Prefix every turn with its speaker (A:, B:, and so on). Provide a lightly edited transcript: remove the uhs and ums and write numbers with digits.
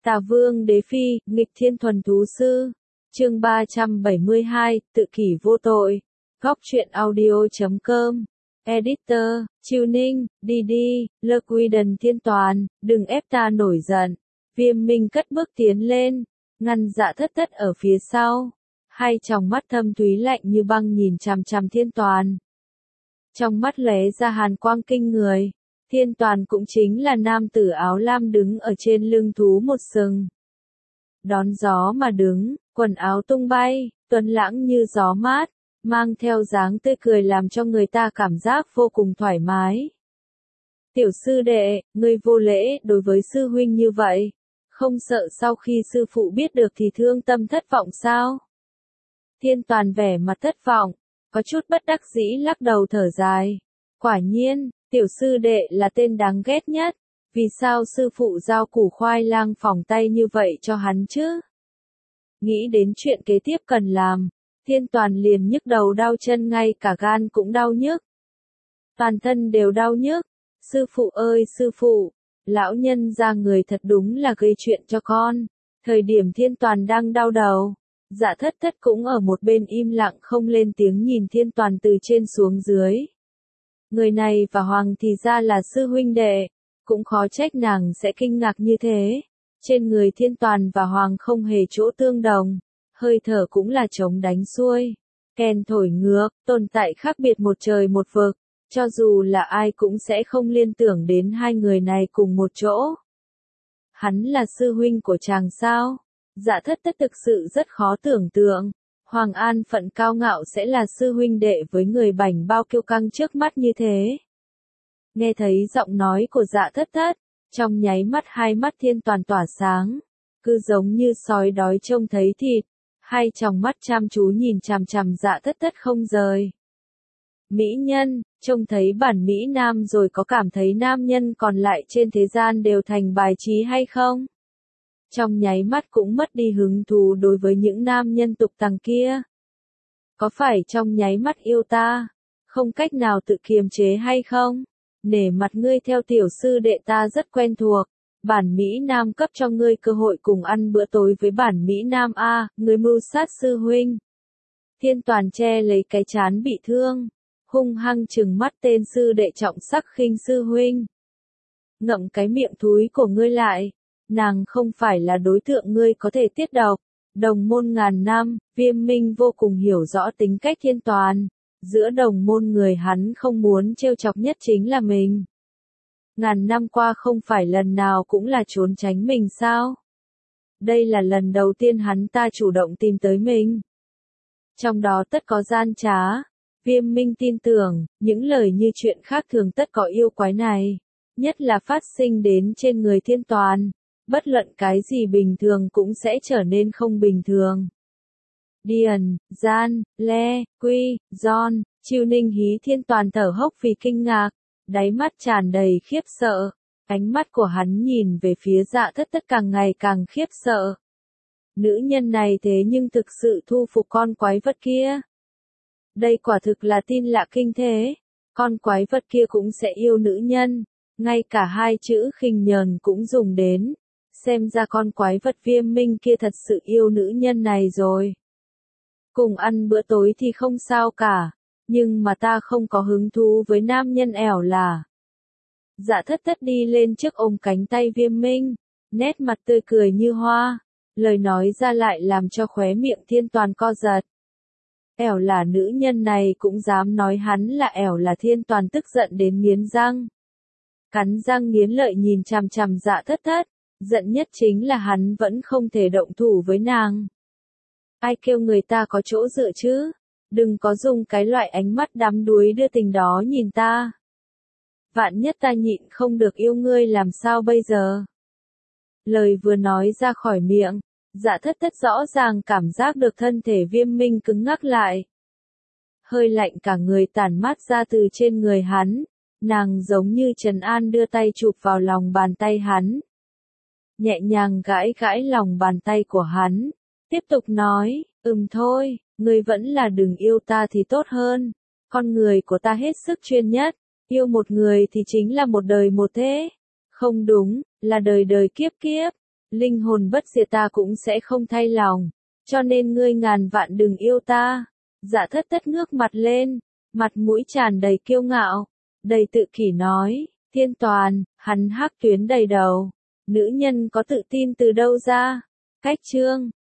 A: Tà Vương Đế Phi, nghịch thiên thuần thú sư. Chương 372, tự kỷ vô tội. Góc truyện audio.com. Editor, Chiêu Ninh, Didi, Lơ Quy Đần Thiên Toàn, đừng ép ta nổi giận. Viêm Minh cất bước tiến lên, ngăn Dạ Thất Thất ở phía sau. Hai tròng mắt thâm thúy lạnh như băng nhìn chằm chằm Thiên Toàn. Trong mắt lóe ra hàn quang kinh người. Thiên Toàn cũng chính là nam tử áo lam đứng ở trên lưng thú một sừng. Đón gió mà đứng, quần áo tung bay, tuấn lãng như gió mát, mang theo dáng tươi cười làm cho người ta cảm giác vô cùng thoải mái. Tiểu sư đệ, ngươi vô lễ đối với sư huynh như vậy, không sợ sau khi sư phụ biết được thì thương tâm thất vọng sao? Thiên Toàn vẻ mặt thất vọng, có chút bất đắc dĩ lắc đầu thở dài. Quả nhiên, tiểu sư đệ là tên đáng ghét nhất, vì sao sư phụ giao củ khoai lang phỏng tay như vậy cho hắn chứ? Nghĩ đến chuyện kế tiếp cần làm, Thiên Toàn liền nhức đầu đau chân, ngay cả gan cũng đau nhức. Toàn thân đều đau nhức. Sư phụ ơi sư phụ, lão nhân ra người thật đúng là gây chuyện cho con. Thời điểm Thiên Toàn đang đau đầu, Dạ Thất Thất cũng ở một bên im lặng không lên tiếng nhìn Thiên Toàn từ trên xuống dưới. Người này và Hoàng thì ra là sư huynh đệ, cũng khó trách nàng sẽ kinh ngạc như thế. Trên người Thiên Toàn và Hoàng không hề chỗ tương đồng, hơi thở cũng là trống đánh xuôi, kèn thổi ngược, tồn tại khác biệt một trời một vực, cho dù là ai cũng sẽ không liên tưởng đến hai người này cùng một chỗ. Hắn là sư huynh của chàng sao? Dạ Thất Thất thực sự rất khó tưởng tượng. Hoàng An Phận cao ngạo sẽ là sư huynh đệ với người bảnh bao kiêu căng trước mắt như thế. Nghe thấy giọng nói của Dạ Thất Thất, trong nháy mắt hai mắt Thiên Toàn tỏa sáng, cứ giống như sói đói trông thấy thịt, hai tròng mắt chăm chú nhìn chằm chằm Dạ Thất Thất không rời. Mỹ nhân, trông thấy bản Mỹ Nam rồi có cảm thấy nam nhân còn lại trên thế gian đều thành bài trí hay không? Trong nháy mắt cũng mất đi hứng thú đối với những nam nhân tục tằng kia. Có phải trong nháy mắt yêu ta, không cách nào tự kiềm chế hay không? Nể mặt ngươi theo tiểu sư đệ ta rất quen thuộc, bản Mỹ Nam cấp cho ngươi cơ hội cùng ăn bữa tối với bản Mỹ Nam a, ngươi mưu sát sư huynh. Thiên Toàn che lấy cái trán bị thương, hung hăng trừng mắt tên sư đệ trọng sắc khinh sư huynh. Ngậm cái miệng thúi của ngươi lại. Nàng không phải là đối tượng ngươi có thể tiết độc. Đồng môn ngàn năm, Viêm Minh vô cùng hiểu rõ tính cách Thiên Toàn. Giữa đồng môn người hắn không muốn trêu chọc nhất chính là mình. Ngàn năm qua không phải lần nào cũng là trốn tránh mình sao? Đây là lần đầu tiên hắn ta chủ động tìm tới mình. Trong đó tất có gian trá. Viêm Minh tin tưởng, những lời như chuyện khác thường tất có yêu quái này. Nhất là phát sinh đến trên người Thiên Toàn. Bất luận cái gì bình thường cũng sẽ trở nên không bình thường. Điền, Gian, Le, Quy, John, Chiêu Ninh hí Thiên Toàn thở hốc vì kinh ngạc, đáy mắt tràn đầy khiếp sợ. Ánh mắt của hắn nhìn về phía Dạ Thất Thất càng ngày càng khiếp sợ. Nữ nhân này thế nhưng thực sự thu phục con quái vật kia. Đây quả thực là tin lạ kinh thế. Con quái vật kia cũng sẽ yêu nữ nhân. Ngay cả hai chữ khinh nhờn cũng dùng đến. Xem ra con quái vật Viêm Minh kia thật sự yêu nữ nhân này rồi. Cùng ăn bữa tối thì không sao cả, nhưng mà ta không có hứng thú với nam nhân ẻo là. Dạ Thất Thất đi lên trước ôm cánh tay Viêm Minh, nét mặt tươi cười như hoa, lời nói ra lại làm cho khóe miệng Thiên Toàn co giật. Ẻo là nữ nhân này cũng dám nói hắn là ẻo là. Thiên Toàn tức giận đến nghiến răng. Cắn răng nghiến lợi nhìn chằm chằm Dạ Thất Thất. Giận nhất chính là hắn vẫn không thể động thủ với nàng. Ai kêu người ta có chỗ dựa chứ? Đừng có dùng cái loại ánh mắt đắm đuối đưa tình đó nhìn ta. Vạn nhất ta nhịn không được yêu ngươi làm sao bây giờ? Lời vừa nói ra khỏi miệng, Dạ Thất Thất rõ ràng cảm giác được thân thể Viêm Minh cứng ngắc lại. Hơi lạnh cả người tản mát ra từ trên người hắn, nàng giống như trấn an đưa tay chụp vào lòng bàn tay hắn. Nhẹ nhàng gãi gãi lòng bàn tay của hắn, tiếp tục nói, thôi, ngươi vẫn là đừng yêu ta thì tốt hơn, con người của ta hết sức chuyên nhất, yêu một người thì chính là một đời một thế, không đúng, là đời đời kiếp kiếp, Linh hồn bất diệt ta cũng sẽ không thay lòng, cho nên ngươi ngàn vạn đừng yêu ta. Dạ thất thất ngước mặt lên, mặt mũi tràn đầy kiêu ngạo, đầy tự kỷ nói, Thiên Toàn, hắn hắc tuyến đầy đầu. Nữ nhân có tự tin từ đâu ra? Cách chương